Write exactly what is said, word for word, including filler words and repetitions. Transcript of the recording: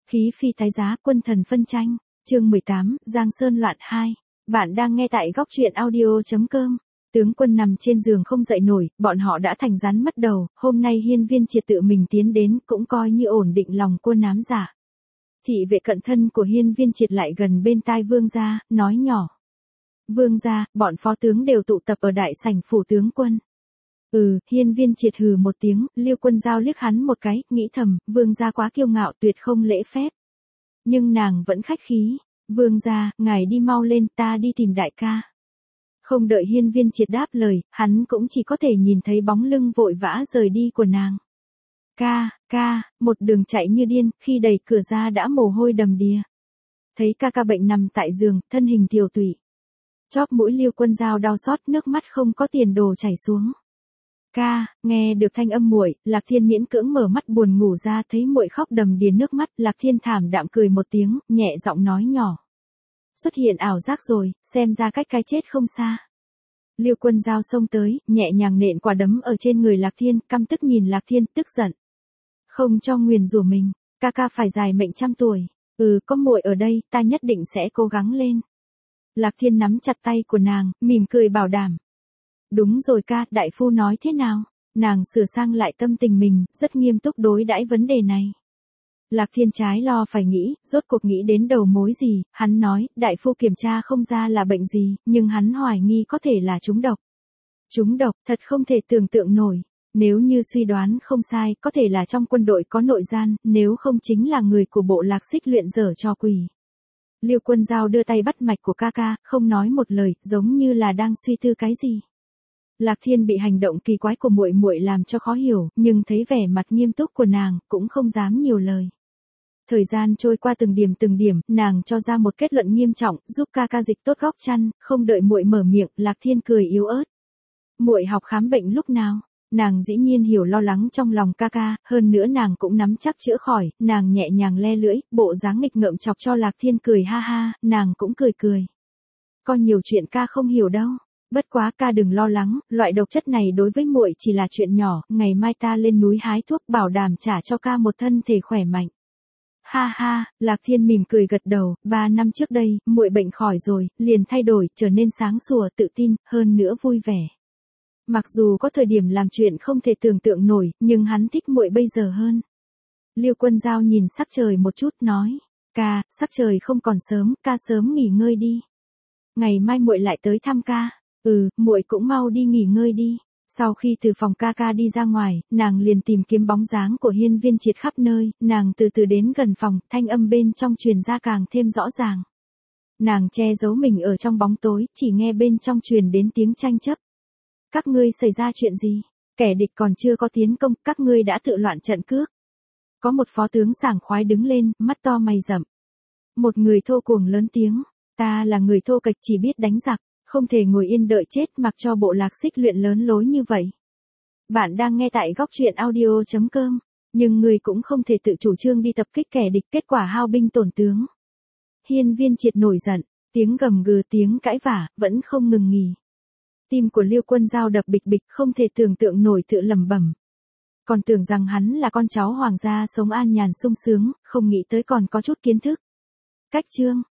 Khí phi tái giá, quân thần phân tranh, chương mười tám, Giang Sơn loạn hai. Bạn đang nghe tại góc truyện audio chấm com. Tướng quân nằm trên giường không dậy nổi, bọn họ đã thành rắn mất đầu, hôm nay Hiên Viên Triệt tự mình tiến đến cũng coi như ổn định lòng quân ám giả. Thị vệ cận thân của Hiên Viên Triệt lại gần bên tai vương gia, nói nhỏ. Vương gia, bọn phó tướng đều tụ tập ở đại sảnh phủ tướng quân. Ừ, Hiên Viên Triệt hừ một tiếng, Liêu Quân Giao liếc hắn một cái, nghĩ thầm, vương gia quá kiêu ngạo tuyệt không lễ phép. Nhưng nàng vẫn khách khí, vương gia, ngài đi mau lên, ta đi tìm đại ca. Không đợi Hiên Viên Triệt đáp lời, hắn cũng chỉ có thể nhìn thấy bóng lưng vội vã rời đi của nàng. Ca, ca, một đường chạy như điên, khi đẩy cửa ra đã mồ hôi đầm đìa. Thấy ca ca bệnh nằm tại giường, thân hình tiều tụy. Chóp mũi Liêu Quân Giao đau xót, nước mắt không có tiền đồ chảy xuống. Ca, nghe được thanh âm muội, Lạc Thiên miễn cưỡng mở mắt buồn ngủ ra, thấy muội khóc đầm đìa nước mắt, Lạc Thiên thảm đạm cười một tiếng, nhẹ giọng nói nhỏ. Xuất hiện ảo giác rồi, xem ra cách cái chết không xa. Liêu Quân Giao xông tới, nhẹ nhàng nện quả đấm ở trên người Lạc Thiên, căm tức nhìn Lạc Thiên, tức giận. Không cho nguyền rủa mình, ca ca phải dài mệnh trăm tuổi. Ừ, có muội ở đây, ta nhất định sẽ cố gắng lên. Lạc Thiên nắm chặt tay của nàng, mỉm cười bảo đảm. Đúng rồi ca, đại phu nói thế nào? Nàng sửa sang lại tâm tình mình, rất nghiêm túc đối đãi vấn đề này. Lạc Thiên trái lo phải nghĩ, rốt cuộc nghĩ đến đầu mối gì, hắn nói, đại phu kiểm tra không ra là bệnh gì, nhưng hắn hoài nghi có thể là trúng độc. Trúng độc, thật không thể tưởng tượng nổi. Nếu như suy đoán không sai, có thể là trong quân đội có nội gian, nếu không chính là người của bộ Lạc Xích luyện dở cho quỷ. Liêu Quân Giao đưa tay bắt mạch của ca ca, không nói một lời, giống như là đang suy tư cái gì. Lạc Thiên bị hành động kỳ quái của muội muội làm cho khó hiểu, nhưng thấy vẻ mặt nghiêm túc của nàng, cũng không dám nhiều lời. Thời gian trôi qua từng điểm từng điểm, nàng cho ra một kết luận nghiêm trọng, giúp ca ca dịch tốt góc chăn, không đợi muội mở miệng, Lạc Thiên cười yếu ớt. Muội học khám bệnh lúc nào? Nàng dĩ nhiên hiểu lo lắng trong lòng ca ca, hơn nữa nàng cũng nắm chắc chữa khỏi, nàng nhẹ nhàng le lưỡi, bộ dáng nghịch ngợm chọc cho Lạc Thiên cười ha ha, nàng cũng cười cười. Có nhiều chuyện ca không hiểu đâu. Bất quá ca đừng lo lắng, loại độc chất này đối với muội chỉ là chuyện nhỏ, ngày mai ta lên núi hái thuốc bảo đảm trả cho ca một thân thể khỏe mạnh. Ha ha, Lạc Thiên mỉm cười gật đầu, ba năm trước đây, muội bệnh khỏi rồi, liền thay đổi, trở nên sáng sủa, tự tin, hơn nữa vui vẻ. Mặc dù có thời điểm làm chuyện không thể tưởng tượng nổi, nhưng hắn thích muội bây giờ hơn. Liêu Quân Giao nhìn sắc trời một chút nói, ca, sắc trời không còn sớm, ca sớm nghỉ ngơi đi. Ngày mai muội lại tới thăm ca. Ừ, muội cũng mau đi nghỉ ngơi đi. Sau khi từ phòng ca ca đi ra ngoài, nàng liền tìm kiếm bóng dáng của Hiên Viên Triệt khắp nơi, nàng từ từ đến gần phòng, thanh âm bên trong truyền ra càng thêm rõ ràng. Nàng che giấu mình ở trong bóng tối, chỉ nghe bên trong truyền đến tiếng tranh chấp. Các ngươi xảy ra chuyện gì? Kẻ địch còn chưa có tiến công, các ngươi đã tự loạn trận cước. Có một phó tướng sảng khoái đứng lên, mắt to mày rậm. Một người thô cuồng lớn tiếng, ta là người thô kệch chỉ biết đánh giặc. Không thể ngồi yên đợi chết mặc cho bộ Lạc Xích luyện lớn lối như vậy. Bạn đang nghe tại góc truyện audio chấm com, nhưng người cũng không thể tự chủ trương đi tập kích kẻ địch, kết quả hao binh tổn tướng. Hiên Viên Triệt nổi giận, tiếng gầm gừ tiếng cãi vả, vẫn không ngừng nghỉ. Tim của Liêu Quân Giao đập bịch bịch, không thể tưởng tượng nổi, tự lẩm bẩm. Còn tưởng rằng hắn là con cháu hoàng gia sống an nhàn sung sướng, không nghĩ tới còn có chút kiến thức. Cách chương,